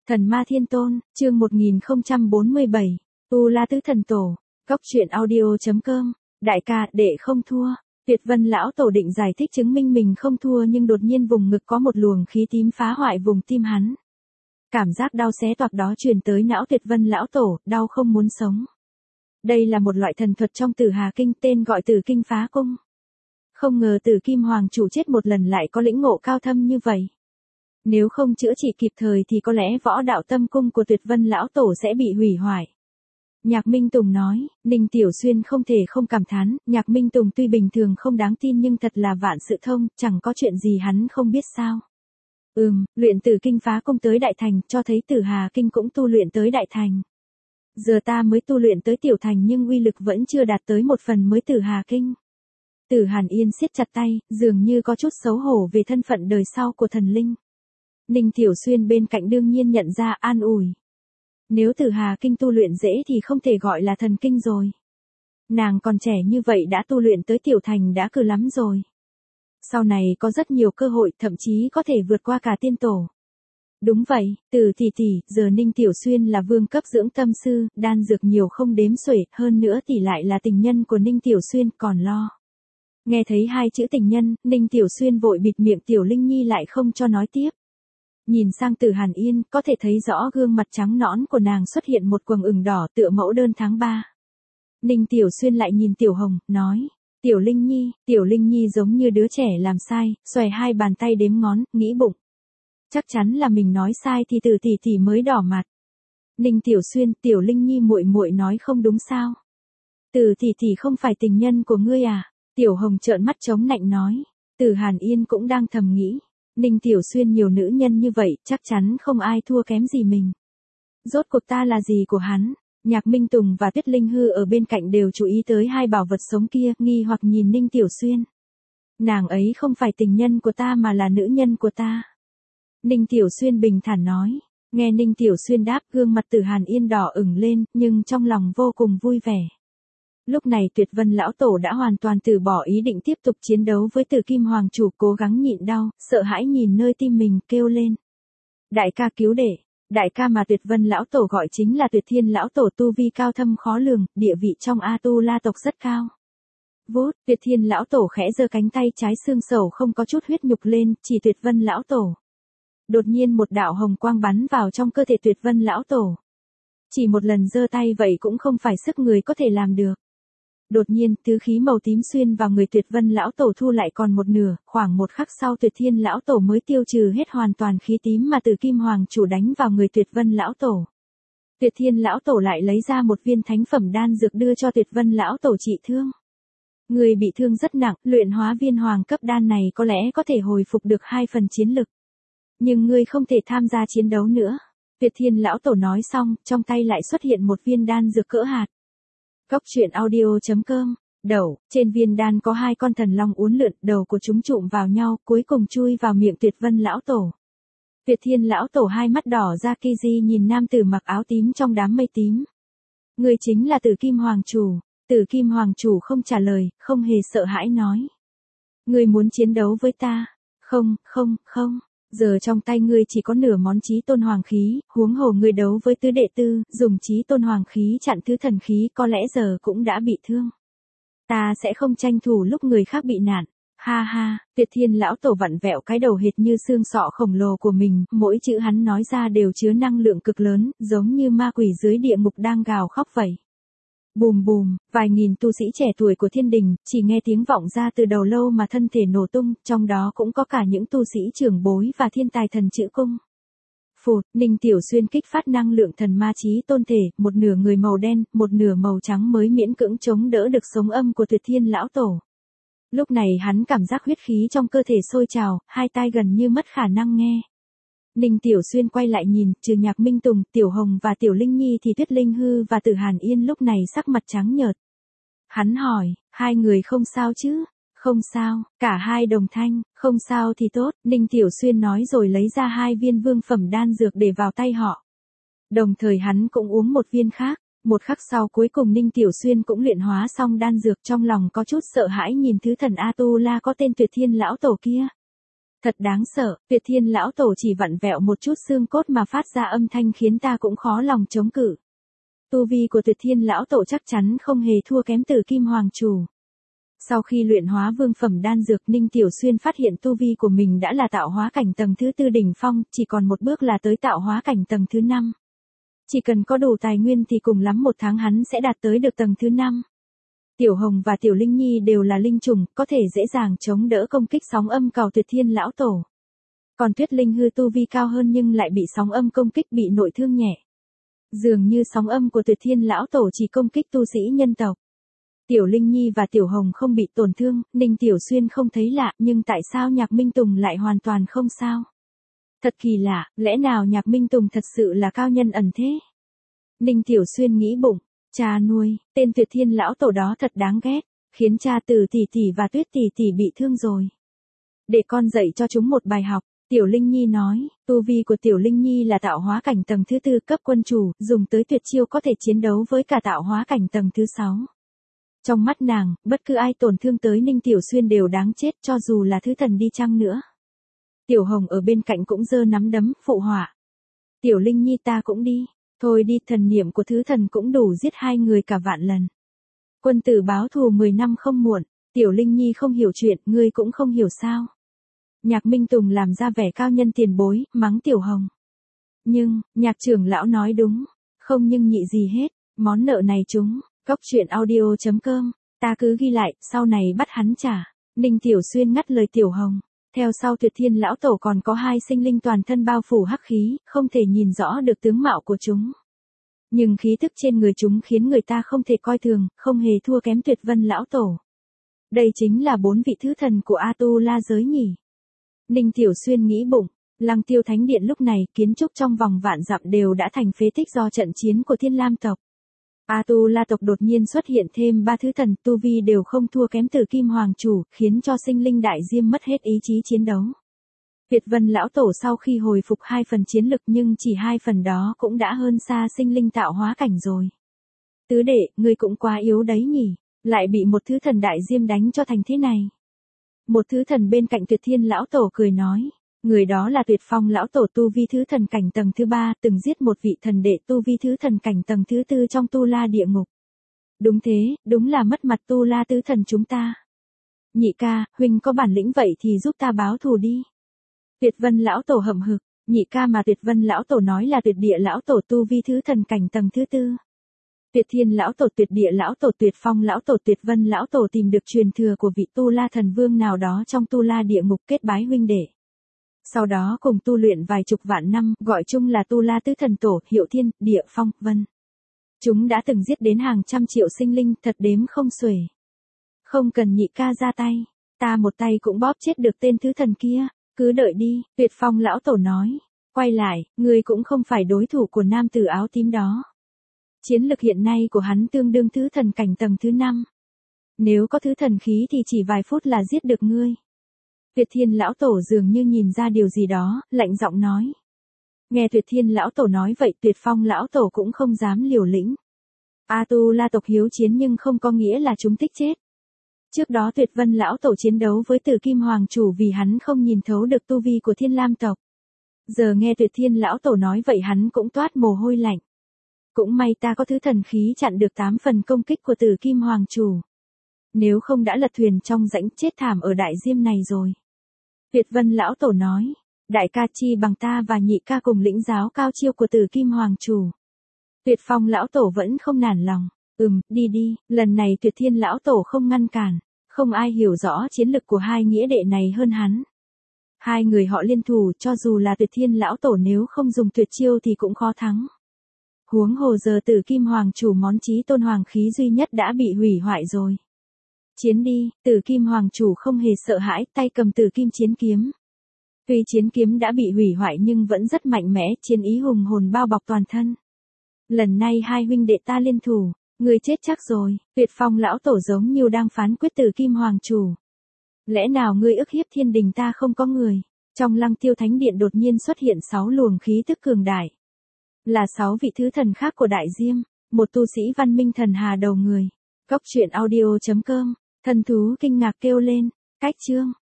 Thần Ma Thiên Tôn, chương 1047, Tu La Tứ Thần Tổ, Góc truyện audio.com, đại ca, đệ không thua. Tuyệt Vân lão tổ định giải thích chứng minh mình không thua nhưng đột nhiên vùng ngực có một luồng khí tím phá hoại vùng tim hắn. Cảm giác đau xé toạc đó truyền tới não Tuyệt Vân lão tổ, đau không muốn sống. Đây là một loại thần thuật trong Tử Hà Kinh tên gọi Tử Kinh Phá Cung. Không ngờ Tử Kim Hoàng chủ chết một lần lại có lĩnh ngộ cao thâm như vậy. Nếu không chữa trị kịp thời thì có lẽ võ đạo tâm cung của Tuyệt Vân lão tổ sẽ bị hủy hoại. Nhạc Minh Tùng nói, Ninh Tiểu Xuyên không thể không cảm thán, Nhạc Minh Tùng tuy bình thường không đáng tin nhưng thật là vạn sự thông, chẳng có chuyện gì hắn không biết sao. Luyện Tử Kinh Phá Cung tới Đại Thành, cho thấy Tử Hà Kinh cũng tu luyện tới Đại Thành. Giờ ta mới tu luyện tới Tiểu Thành nhưng uy lực vẫn chưa đạt tới một phần mới Tử Hà Kinh. Tử Hàn Yên siết chặt tay, dường như có chút xấu hổ về thân phận đời sau của thần linh. Ninh Tiểu Xuyên bên cạnh đương nhiên nhận ra an ủi. Nếu Tử Hà Kinh tu luyện dễ thì không thể gọi là thần kinh rồi. Nàng còn trẻ như vậy đã tu luyện tới Tiểu Thành đã cừ lắm rồi. Sau này có rất nhiều cơ hội, thậm chí có thể vượt qua cả tiên tổ. Đúng vậy, Từ tỷ, giờ Ninh Tiểu Xuyên là vương cấp dưỡng tâm sư, đan dược nhiều không đếm xuể, hơn nữa tỷ lại là tình nhân của Ninh Tiểu Xuyên còn lo. Nghe thấy hai chữ tình nhân, Ninh Tiểu Xuyên vội bịt miệng Tiểu Linh Nhi lại không cho nói tiếp. Nhìn sang Tử Hàn Yên, có thể thấy rõ gương mặt trắng nõn của nàng xuất hiện một quầng ửng đỏ tựa mẫu đơn tháng 3. Ninh Tiểu Xuyên lại nhìn Tiểu Hồng, nói, Tiểu Linh Nhi giống như đứa trẻ làm sai, xòe hai bàn tay đếm ngón, nghĩ bụng. Chắc chắn là mình nói sai thì Từ tỷ mới đỏ mặt. Ninh Tiểu Xuyên, Tiểu Linh Nhi muội nói không đúng sao? Từ tỷ không phải tình nhân của ngươi à? Tiểu Hồng trợn mắt trống nạnh nói. Tử Hàn Yên cũng đang thầm nghĩ. Ninh Tiểu Xuyên nhiều nữ nhân như vậy, chắc chắn không ai thua kém gì mình. Rốt cuộc ta là gì của hắn? Nhạc Minh Tùng và Tuyết Linh Hư ở bên cạnh đều chú ý tới hai bảo vật sống kia, nghi hoặc nhìn Ninh Tiểu Xuyên. Nàng ấy không phải tình nhân của ta mà là nữ nhân của ta. Ninh Tiểu Xuyên bình thản nói. Nghe Ninh Tiểu Xuyên đáp, gương mặt Tử Hàn Yên đỏ ửng lên, nhưng trong lòng vô cùng vui vẻ. Lúc này Tuyệt Vân lão tổ đã hoàn toàn từ bỏ ý định tiếp tục chiến đấu với Tử Kim Hoàng chủ, cố gắng nhịn đau, sợ hãi nhìn nơi tim mình, kêu lên. Đại ca cứu đệ. Đại ca mà Tuyệt Vân lão tổ gọi chính là Tuyệt Thiên lão tổ, tu vi cao thâm khó lường, địa vị trong A Tu La tộc rất cao. Vút, Tuyệt Thiên lão tổ khẽ giơ cánh tay trái xương sầu không có chút huyết nhục lên, chỉ Tuyệt Vân lão tổ. Đột nhiên một đạo hồng quang bắn vào trong cơ thể Tuyệt Vân lão tổ. Chỉ một lần giơ tay vậy cũng không phải sức người có thể làm được. Đột nhiên, tứ khí màu tím xuyên vào người Tuyệt Vân lão tổ thu lại còn một nửa, khoảng một khắc sau Tuyệt Thiên lão tổ mới tiêu trừ hết hoàn toàn khí tím mà Tử Kim Hoàng chủ đánh vào người Tuyệt Vân lão tổ. Tuyệt Thiên lão tổ lại lấy ra một viên thánh phẩm đan dược đưa cho Tuyệt Vân lão tổ trị thương. Người bị thương rất nặng, luyện hóa viên hoàng cấp đan này có lẽ có thể hồi phục được 2 phần chiến lực. Nhưng ngươi không thể tham gia chiến đấu nữa. Tuyệt Thiên lão tổ nói xong, trong tay lại xuất hiện một viên đan dược cỡ hạt. Góc truyện audio.com, đầu, trên viên đan có 2 con thần long uốn lượn, đầu của chúng chụm vào nhau, cuối cùng chui vào miệng Tuyệt Vân lão tổ. Tuyệt Thiên lão tổ hai mắt đỏ ra Kiji nhìn nam tử mặc áo tím trong đám mây tím. Người chính là Tử Kim Hoàng chủ. Tử Kim Hoàng chủ không trả lời, không hề sợ hãi nói. Người muốn chiến đấu với ta? Không. Giờ trong tay ngươi chỉ có nửa món chí tôn hoàng khí, huống hồ ngươi đấu với tứ đệ tư, dùng chí tôn hoàng khí chặn thứ thần khí có lẽ giờ cũng đã bị thương. Ta sẽ không tranh thủ lúc người khác bị nạn. Ha, Tuyệt Thiên lão tổ vặn vẹo cái đầu hệt như xương sọ khổng lồ của mình, mỗi chữ hắn nói ra đều chứa năng lượng cực lớn, giống như ma quỷ dưới địa ngục đang gào khóc vậy. Bùm, vài nghìn tu sĩ trẻ tuổi của thiên đình, chỉ nghe tiếng vọng ra từ đầu lâu mà thân thể nổ tung, trong đó cũng có cả những tu sĩ trưởng bối và thiên tài thần chữ cung. Phụt, Ninh Tiểu Xuyên kích phát năng lượng thần ma chí tôn thể, một nửa người màu đen, một nửa màu trắng mới miễn cưỡng chống đỡ được sống âm của Tuyệt Thiên lão tổ. Lúc này hắn cảm giác huyết khí trong cơ thể sôi trào, hai tai gần như mất khả năng nghe. Ninh Tiểu Xuyên quay lại nhìn, trừ Nhạc Minh Tùng, Tiểu Hồng và Tiểu Linh Nhi thì Tuyết Linh Hư và Tử Hàn Yên lúc này sắc mặt trắng nhợt. Hắn hỏi, hai người không sao chứ? Không sao, cả hai đồng thanh, không sao thì tốt, Ninh Tiểu Xuyên nói rồi lấy ra 2 viên vương phẩm đan dược để vào tay họ. Đồng thời hắn cũng uống một viên khác, một khắc sau cuối cùng Ninh Tiểu Xuyên cũng luyện hóa xong đan dược, trong lòng có chút sợ hãi nhìn thứ thần A Tu La có tên Tuyệt Thiên lão tổ kia. Thật đáng sợ, Tuyệt Thiên lão tổ chỉ vặn vẹo một chút xương cốt mà phát ra âm thanh khiến ta cũng khó lòng chống cự. Tu vi của Tuyệt Thiên lão tổ chắc chắn không hề thua kém Tử Kim Hoàng chủ. Sau khi luyện hóa vương phẩm đan dược, Ninh Tiểu Xuyên phát hiện tu vi của mình đã là tạo hóa cảnh tầng thứ 4 đỉnh phong, chỉ còn một bước là tới tạo hóa cảnh tầng thứ 5. Chỉ cần có đủ tài nguyên thì cùng lắm một tháng hắn sẽ đạt tới được tầng thứ 5. Tiểu Hồng và Tiểu Linh Nhi đều là linh trùng, có thể dễ dàng chống đỡ công kích sóng âm cào Tuyệt Thiên lão tổ. Còn Tuyết Linh hư tu vi cao hơn nhưng lại bị sóng âm công kích bị nội thương nhẹ. Dường như sóng âm của Tuyệt Thiên lão tổ chỉ công kích tu sĩ nhân tộc. Tiểu Linh Nhi và Tiểu Hồng không bị tổn thương, Ninh Tiểu Xuyên không thấy lạ, nhưng tại sao Nhạc Minh Tùng lại hoàn toàn không sao? Thật kỳ lạ, lẽ nào Nhạc Minh Tùng thật sự là cao nhân ẩn thế? Ninh Tiểu Xuyên nghĩ bụng, cha nuôi, tên Tuyệt Thiên lão tổ đó thật đáng ghét, khiến cha Từ tỷ tỷ và Tuyết tỷ tỷ bị thương rồi. Để con dạy cho chúng một bài học. Tiểu Linh Nhi nói, tu vi của Tiểu Linh Nhi là tạo hóa cảnh tầng thứ 4 cấp quân chủ, dùng tới tuyệt chiêu có thể chiến đấu với cả tạo hóa cảnh tầng thứ 6. Trong mắt nàng, bất cứ ai tổn thương tới Ninh Tiểu Xuyên đều đáng chết cho dù là thứ thần đi chăng nữa. Tiểu Hồng ở bên cạnh cũng giơ nắm đấm, phụ họa. Tiểu Linh Nhi ta cũng đi, thôi đi, thần niệm của thứ thần cũng đủ giết hai người cả vạn lần. Quân tử báo thù 10 năm không muộn, Tiểu Linh Nhi không hiểu chuyện, ngươi cũng không hiểu sao. Nhạc Minh Tùng làm ra vẻ cao nhân tiền bối, mắng Tiểu Hồng. Nhưng, Nhạc trưởng lão nói đúng, không nhưng nhị gì hết, món nợ này chúng, Cốc truyện audio.com, ta cứ ghi lại, sau này bắt hắn trả. Ninh Tiểu Xuyên ngắt lời Tiểu Hồng, theo sau Tuyệt Thiên lão tổ còn có hai sinh linh toàn thân bao phủ hắc khí, không thể nhìn rõ được tướng mạo của chúng. Nhưng khí thức trên người chúng khiến người ta không thể coi thường, không hề thua kém Tuyệt Vân lão tổ. Đây chính là 4 vị thứ thần của A Tu La giới nhỉ. Ninh Tiểu Xuyên nghĩ bụng, Lăng Tiêu Thánh Điện lúc này kiến trúc trong vòng vạn dặm đều đã thành phế tích do trận chiến của Thiên Lam tộc. A Tu La tộc đột nhiên xuất hiện thêm 3 thứ thần, tu vi đều không thua kém Tử Kim Hoàng chủ, khiến cho sinh linh đại diêm mất hết ý chí chiến đấu. Tuyệt Vân lão tổ sau khi hồi phục 2 phần chiến lực nhưng chỉ 2 phần đó cũng đã hơn xa sinh linh tạo hóa cảnh rồi. Tứ đệ, ngươi cũng quá yếu đấy nhỉ, lại bị một thứ thần đại diêm đánh cho thành thế này. Một thứ thần bên cạnh Tuyệt Thiên lão tổ cười nói, người đó là Tuyệt Phong lão tổ tu vi thứ thần cảnh tầng thứ 3, từng giết một vị thần đệ tu vi thứ thần cảnh tầng thứ 4 trong Tu La địa ngục. Đúng thế, đúng là mất mặt Tu La tứ thần chúng ta. Nhị ca, huynh có bản lĩnh vậy thì giúp ta báo thù đi. Tuyệt Vân lão tổ hậm hực, nhị ca mà Tuyệt Vân lão tổ nói là Tuyệt Địa lão tổ tu vi thứ thần cảnh tầng thứ 4. Tuyệt Thiên lão tổ, Tuyệt Địa lão tổ, Tuyệt Phong lão tổ, Tuyệt Vân lão tổ tìm được truyền thừa của vị Tu La thần vương nào đó trong Tu La địa ngục, kết bái huynh đệ. Sau đó cùng tu luyện vài chục vạn năm, gọi chung là Tu La tứ thần tổ, hiệu Thiên, Địa, Phong, Vân. Chúng đã từng giết đến hàng trăm triệu sinh linh, thật đếm không xuể. Không cần nhị ca ra tay, ta một tay cũng bóp chết được tên thứ thần kia, cứ đợi đi, Tuyệt Phong lão tổ nói. Quay lại, ngươi cũng không phải đối thủ của nam tử áo tím đó. Chiến lực hiện nay của hắn tương đương thứ thần cảnh tầng thứ 5. Nếu có thứ thần khí thì chỉ vài phút là giết được ngươi. Tuyệt Thiên lão tổ dường như nhìn ra điều gì đó, lạnh giọng nói. Nghe Tuyệt Thiên lão tổ nói vậy, Tuyệt Phong lão tổ cũng không dám liều lĩnh. A Tu La tộc hiếu chiến nhưng không có nghĩa là chúng thích chết. Trước đó Tuyệt Vân lão tổ chiến đấu với Tử Kim Hoàng chủ vì hắn không nhìn thấu được tu vi của Thiên Lam tộc. Giờ nghe Tuyệt Thiên lão tổ nói vậy hắn cũng toát mồ hôi lạnh. Cũng may ta có thứ thần khí chặn được 8 phần công kích của Tử Kim Hoàng chủ. Nếu không đã lật thuyền trong rãnh chết thảm ở đại diêm này rồi. Tuyệt Vân lão tổ nói, đại ca chi bằng ta và nhị ca cùng lĩnh giáo cao chiêu của Tử Kim Hoàng chủ. Tuyệt Phong lão tổ vẫn không nản lòng, đi đi, lần này Tuyệt Thiên lão tổ không ngăn cản, không ai hiểu rõ chiến lực của hai nghĩa đệ này hơn hắn. Hai người họ liên thủ, cho dù là Tuyệt Thiên lão tổ nếu không dùng tuyệt chiêu thì cũng khó thắng. Huống hồ giờ Tử Kim Hoàng chủ món chí tôn hoàng khí duy nhất đã bị hủy hoại rồi. Chiến đi, Tử Kim Hoàng chủ không hề sợ hãi, tay cầm Tử Kim chiến kiếm. Tuy chiến kiếm đã bị hủy hoại nhưng vẫn rất mạnh mẽ, chiến ý hùng hồn bao bọc toàn thân. Lần này hai huynh đệ ta liên thủ, ngươi chết chắc rồi. Tuyệt Phong lão tổ giống như đang phán quyết Tử Kim Hoàng chủ. Lẽ nào ngươi ức hiếp thiên đình ta không có người? Trong Lăng Tiêu Thánh Điện đột nhiên xuất hiện 6 luồng khí tức cường đại. Là 6 vị thứ thần khác của đại diêm, một tu sĩ văn minh thần hà đầu người. Cốc truyện audio.com, thần thú kinh ngạc kêu lên, cách chương.